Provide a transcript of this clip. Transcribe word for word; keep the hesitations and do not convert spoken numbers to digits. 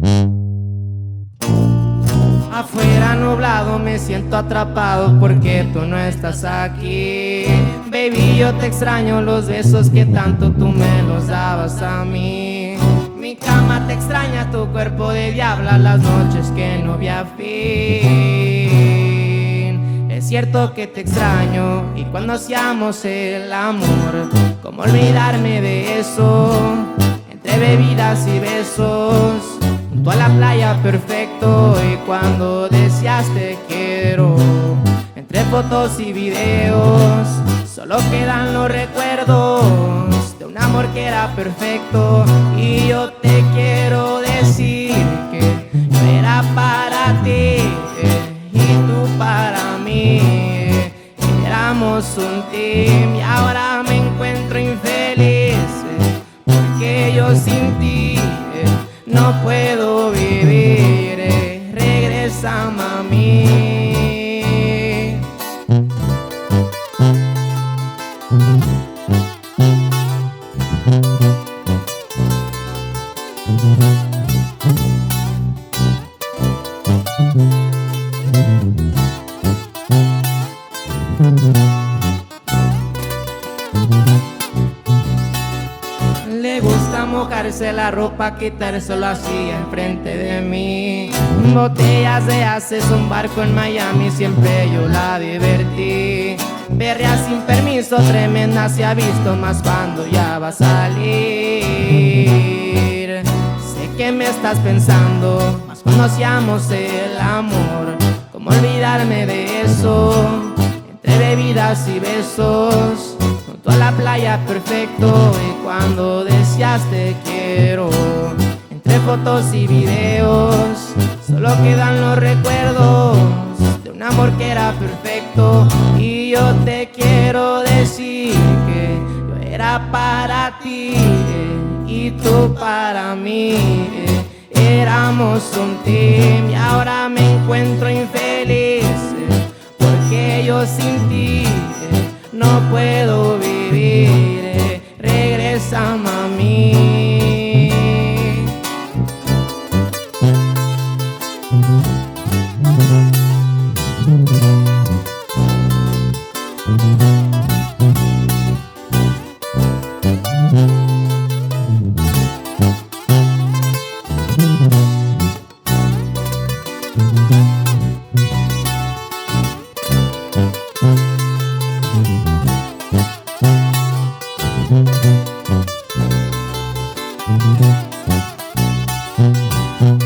Afuera nublado me siento atrapado porque tú no estás aquí. Baby, yo te extraño los besos que tanto tú me los dabas a mí. Mi cama te extraña, tu cuerpo de diabla, las noches que no vi a fin. Es cierto que te extraño y cuando hacíamos el amor, ¿cómo olvidarme de eso? Entre bebidas y besos, junto a la playa perfecto, y cuando decías te quiero, entre fotos y videos, solo quedan los recuerdos de un amor que era perfecto. Y yo te quiero decir que yo era para ti, eh, y tú para mí, eh, éramos un team. Y ahora me encuentro infeliz, eh, porque yo sin ti eh, no puedo vivir. eh, Regresa, mami. Le gusta mojarse la ropa, quitárselo así enfrente de mí. Botellas de haces, un barco en Miami, siempre yo la divertí. Berrea sin permiso, tremenda se ha visto, más cuando ya va a salir. Sé que me estás pensando, más cuando hacíamos el amor, ¿cómo olvidarme de eso? Entre bebidas y besos, junto a la playa perfecto, y cuando decías te quiero, entre fotos y videos, solo quedan los recuerdos de un amor que era perfecto. Y yo te quiero decir que yo era para ti, eh, y tú para mí, eh, éramos un team. Y ahora me encuentro infeliz, eh, porque yo sin ti eh, no puedo vivir. eh, Regresa, mami. Thank you.